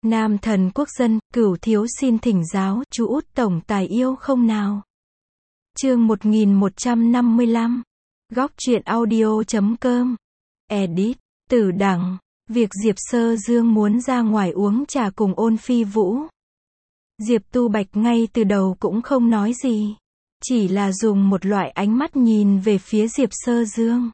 Nam thần quốc dân, Cửu thiếu xin thỉnh giáo, chú út tổng tài yêu không nào? Chương 1155. Góc truyện audio.com. Edit. Tử đẳng. Việc Diệp Sơ Dương muốn ra ngoài uống trà cùng Ôn Phi Vũ. Diệp Tu Bạch ngay từ đầu cũng không nói gì. Chỉ là dùng một loại ánh mắt nhìn về phía Diệp Sơ Dương.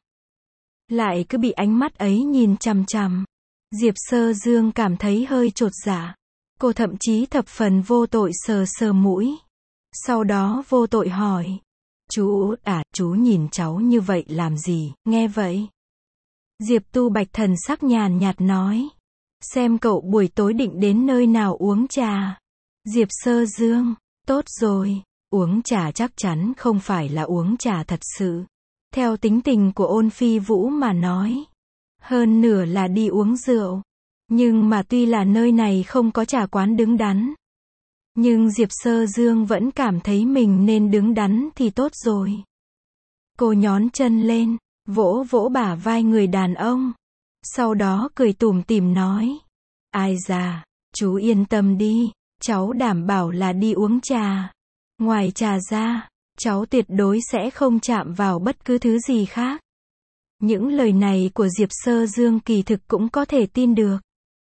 Lại cứ bị ánh mắt ấy nhìn chằm chằm. Diệp Sơ Dương cảm thấy hơi chột dạ. Cô thậm chí thập phần vô tội sờ sờ mũi. Sau đó vô tội hỏi. Chú út à, chú nhìn cháu như vậy làm gì? Nghe vậy, Diệp Tu Bạch thần sắc nhàn nhạt nói. Xem cậu buổi tối định đến nơi nào uống trà. Diệp Sơ Dương. Tốt rồi, uống trà chắc chắn không phải là uống trà thật sự. Theo tính tình của Ôn Phi Vũ mà nói. Hơn nửa là đi uống rượu. Nhưng mà tuy là nơi này không có trà quán đứng đắn. Nhưng Diệp Sơ Dương vẫn cảm thấy mình nên đứng đắn thì tốt rồi. Cô nhón chân lên, vỗ vỗ bả vai người đàn ông. Sau đó cười tủm tỉm nói. Ai già, chú yên tâm đi, cháu đảm bảo là đi uống trà. Ngoài trà ra, cháu tuyệt đối sẽ không chạm vào bất cứ thứ gì khác. Những lời này của Diệp Sơ Dương kỳ thực cũng có thể tin được.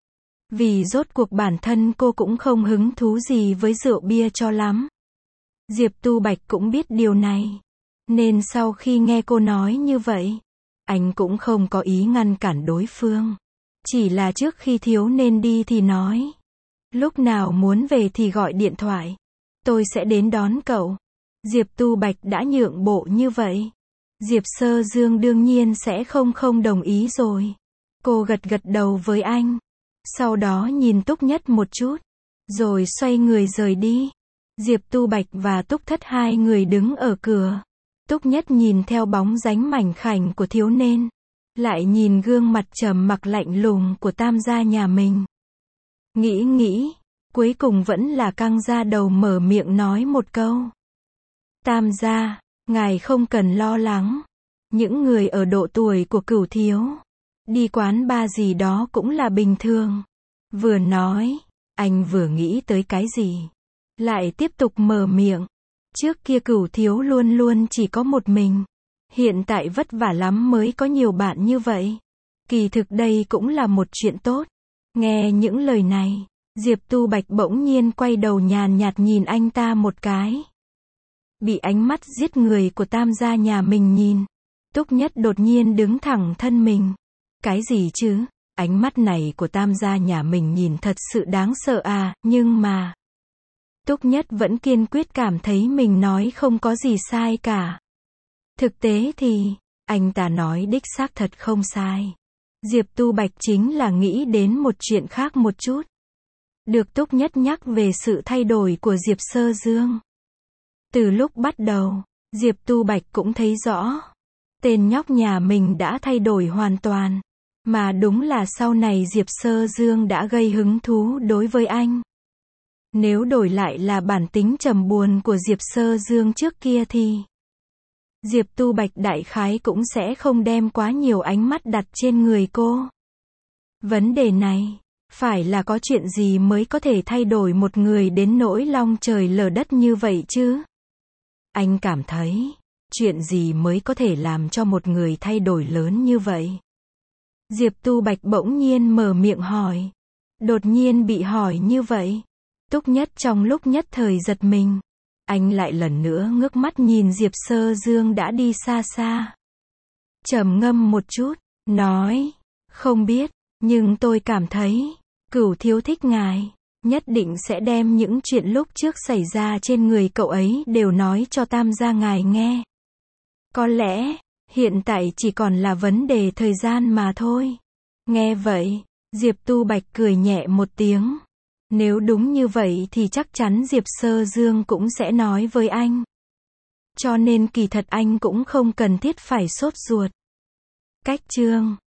Vì rốt cuộc bản thân cô cũng không hứng thú gì với rượu bia cho lắm. Diệp Tu Bạch cũng biết điều này. Nên sau khi nghe cô nói như vậy, anh cũng không có ý ngăn cản đối phương. Chỉ là trước khi thiếu nên đi thì nói. Lúc nào muốn về thì gọi điện thoại. Tôi sẽ đến đón cậu. Diệp Tu Bạch đã nhượng bộ như vậy. Diệp Sơ Dương đương nhiên sẽ không đồng ý rồi. Cô gật gật đầu với anh. Sau đó nhìn Túc Nhất một chút. Rồi xoay người rời đi. Diệp Tu Bạch và Túc Thất hai người đứng ở cửa. Túc Nhất nhìn theo bóng dáng mảnh khảnh của thiếu niên. Lại nhìn gương mặt trầm mặc lạnh lùng của tam gia nhà mình. Nghĩ, cuối cùng vẫn là căng ra đầu mở miệng nói một câu. Tam gia, ngài không cần lo lắng. Những người ở độ tuổi của Cửu thiếu, đi quán bar gì đó cũng là bình thường. Vừa nói, anh vừa nghĩ tới cái gì. Lại tiếp tục mở miệng. Trước kia Cửu thiếu luôn luôn chỉ có một mình. Hiện tại vất vả lắm mới có nhiều bạn như vậy. Kỳ thực đây cũng là một chuyện tốt. Nghe những lời này, Diệp Tu Bạch bỗng nhiên quay đầu nhàn nhạt nhìn anh ta một cái. Bị ánh mắt giết người của tam gia nhà mình nhìn. Túc Nhất đột nhiên đứng thẳng thân mình. Cái gì chứ? Ánh mắt này của tam gia nhà mình nhìn thật sự đáng sợ à, nhưng mà... Túc Nhất vẫn kiên quyết cảm thấy mình nói không có gì sai cả. Thực tế thì, anh ta nói đích xác thật không sai. Diệp Tu Bạch chính là nghĩ đến một chuyện khác một chút. Được Túc Nhất nhắc về sự thay đổi của Diệp Sơ Dương. Từ lúc bắt đầu, Diệp Tu Bạch cũng thấy rõ. Tên nhóc nhà mình đã thay đổi hoàn toàn. Mà đúng là sau này Diệp Sơ Dương đã gây hứng thú đối với anh. Nếu đổi lại là bản tính trầm buồn của Diệp Sơ Dương trước kia thì Diệp Tu Bạch đại khái cũng sẽ không đem quá nhiều ánh mắt đặt trên người cô. Vấn đề này, phải là có chuyện gì mới có thể thay đổi một người đến nỗi long trời lở đất như vậy chứ? Anh cảm thấy, chuyện gì mới có thể làm cho một người thay đổi lớn như vậy? Diệp Tu Bạch bỗng nhiên mở miệng hỏi. Đột nhiên bị hỏi như vậy. Túc Nhất trong lúc nhất thời giật mình. Anh lại lần nữa ngước mắt nhìn Diệp Sơ Dương đã đi xa xa. Trầm ngâm một chút, nói. Không biết, nhưng tôi cảm thấy, Cửu thiếu thích ngài. Nhất định sẽ đem những chuyện lúc trước xảy ra trên người cậu ấy đều nói cho tam gia ngài nghe. Có lẽ, hiện tại chỉ còn là vấn đề thời gian mà thôi. Nghe vậy, Diệp Tu Bạch cười nhẹ một tiếng. Nếu đúng như vậy thì chắc chắn Diệp Sơ Dương cũng sẽ nói với anh. Cho nên kỳ thật anh cũng không cần thiết phải sốt ruột. Cách chương